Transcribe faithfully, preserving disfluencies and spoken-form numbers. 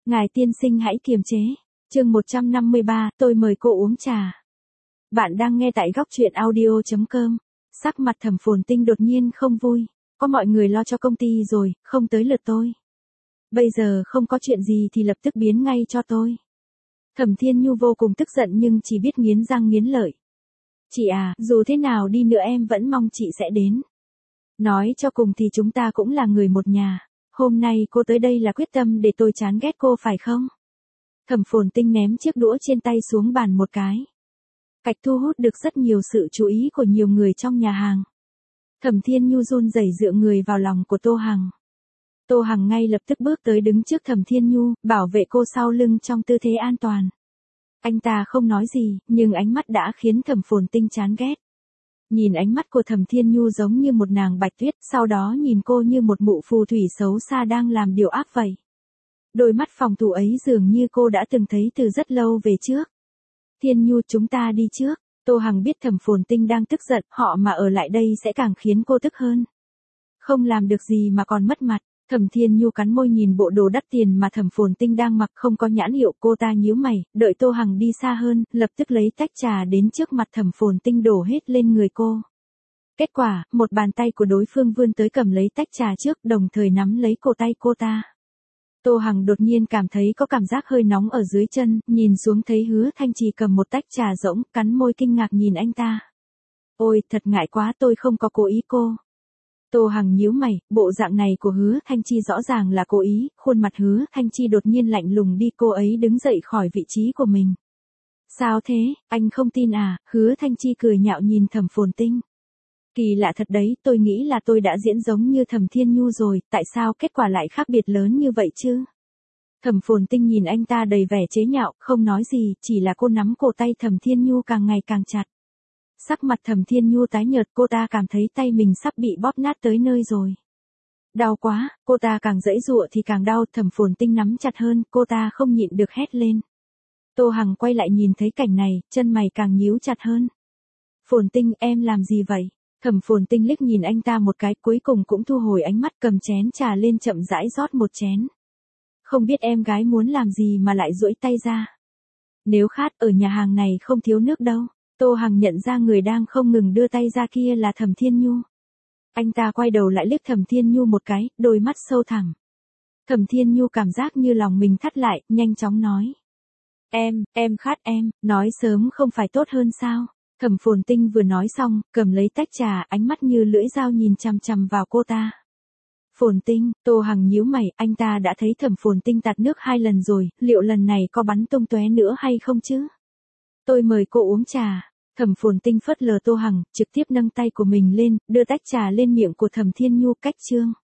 Ngài tiên sinh hãy kiềm chế. Chương một trăm năm mươi ba, tôi mời cô uống trà. Bạn đang nghe tại góc truyện audio chấm com. Sắc mặt Thẩm Phồn Tinh đột nhiên không vui. Có mọi người lo cho công ty rồi, không tới lượt tôi. Bây giờ không có chuyện gì thì lập tức biến ngay cho tôi. Thẩm Thiên Nhu vô cùng tức giận nhưng chỉ biết nghiến răng nghiến lợi. Chị à, dù thế nào đi nữa em vẫn mong chị sẽ đến. Nói cho cùng thì chúng ta cũng là người một nhà. Hôm nay cô tới đây là quyết tâm để tôi chán ghét cô phải không? Thẩm Phồn Tinh ném chiếc đũa trên tay xuống bàn một cái. Cạch thu hút được rất nhiều sự chú ý của nhiều người trong nhà hàng. Thẩm Thiên Nhu run rẩy dựa người vào lòng của Tô Hằng. Tô Hằng ngay lập tức bước tới đứng trước Thẩm Thiên Nhu, bảo vệ cô sau lưng trong tư thế an toàn. Anh ta không nói gì, nhưng ánh mắt đã khiến Thẩm Phồn Tinh chán ghét. Nhìn ánh mắt của Thẩm Thiên Nhu giống như một nàng bạch tuyết, sau đó nhìn cô như một mụ phù thủy xấu xa đang làm điều ác vậy. Đôi mắt phòng thủ ấy dường như cô đã từng thấy từ rất lâu về trước. Thiên Nhu, chúng ta đi trước. Tô Hằng biết Thẩm Phồn Tinh đang tức giận, họ mà ở lại đây sẽ càng khiến cô tức hơn. Không làm được gì mà còn mất mặt. Thẩm Thiên Nhu cắn môi nhìn bộ đồ đắt tiền mà Thẩm Phồn Tinh đang mặc không có nhãn hiệu, cô ta nhíu mày, đợi Tô Hằng đi xa hơn, lập tức lấy tách trà đến trước mặt Thẩm Phồn Tinh đổ hết lên người cô. Kết quả, một bàn tay của đối phương vươn tới cầm lấy tách trà trước, đồng thời nắm lấy cổ tay cô ta. Tô Hằng đột nhiên cảm thấy có cảm giác hơi nóng ở dưới chân, nhìn xuống thấy Hứa Thanh Trì cầm một tách trà rỗng, cắn môi kinh ngạc nhìn anh ta. Ôi, thật ngại quá, tôi không có cố ý cô. Tô Hằng nhíu mày, bộ dạng này của Hứa Thanh Chi rõ ràng là cố ý, khuôn mặt Hứa Thanh Chi đột nhiên lạnh lùng đi, cô ấy đứng dậy khỏi vị trí của mình. Sao thế, anh không tin à? Hứa Thanh Chi cười nhạo nhìn Thẩm Phồn Tinh. Kỳ lạ thật đấy, tôi nghĩ là tôi đã diễn giống như Thẩm Thiên Nhu rồi, tại sao kết quả lại khác biệt lớn như vậy chứ? Thẩm Phồn Tinh nhìn anh ta đầy vẻ chế nhạo, không nói gì, chỉ là cô nắm cổ tay Thẩm Thiên Nhu càng ngày càng chặt. Sắc mặt Thẩm Thiên Nhu tái nhợt, cô ta cảm thấy tay mình sắp bị bóp nát tới nơi rồi. Đau quá, cô ta càng giãy giụa thì càng đau, Thẩm Phồn Tinh nắm chặt hơn, cô ta không nhịn được hét lên. Tô Hằng quay lại nhìn thấy cảnh này, chân mày càng nhíu chặt hơn. Phồn Tinh, em làm gì vậy? Thẩm Phồn Tinh liếc nhìn anh ta một cái, cuối cùng cũng thu hồi ánh mắt, cầm chén trà lên chậm rãi rót một chén. Không biết em gái muốn làm gì mà lại duỗi tay ra. Nếu khát, ở nhà hàng này không thiếu nước đâu. Tô Hằng nhận ra người đang không ngừng đưa tay ra kia là Thẩm Thiên Nhu. Anh ta quay đầu lại liếc Thẩm Thiên Nhu một cái, đôi mắt sâu thẳm. Thẩm Thiên Nhu cảm giác như lòng mình thắt lại, nhanh chóng nói. Em, em khát em, nói sớm không phải tốt hơn sao? Thẩm Phồn Tinh vừa nói xong, cầm lấy tách trà, ánh mắt như lưỡi dao nhìn chằm chằm vào cô ta. Phồn Tinh, Tô Hằng nhíu mày, anh ta đã thấy Thẩm Phồn Tinh tạt nước hai lần rồi, liệu lần này có bắn tung tóe nữa hay không chứ? Tôi mời cô uống trà. Thẩm Phồn Tinh phớt lờ Tô Hằng, trực tiếp nâng tay của mình lên, đưa tách trà lên miệng của Thẩm Thiên Nhu, cách chương.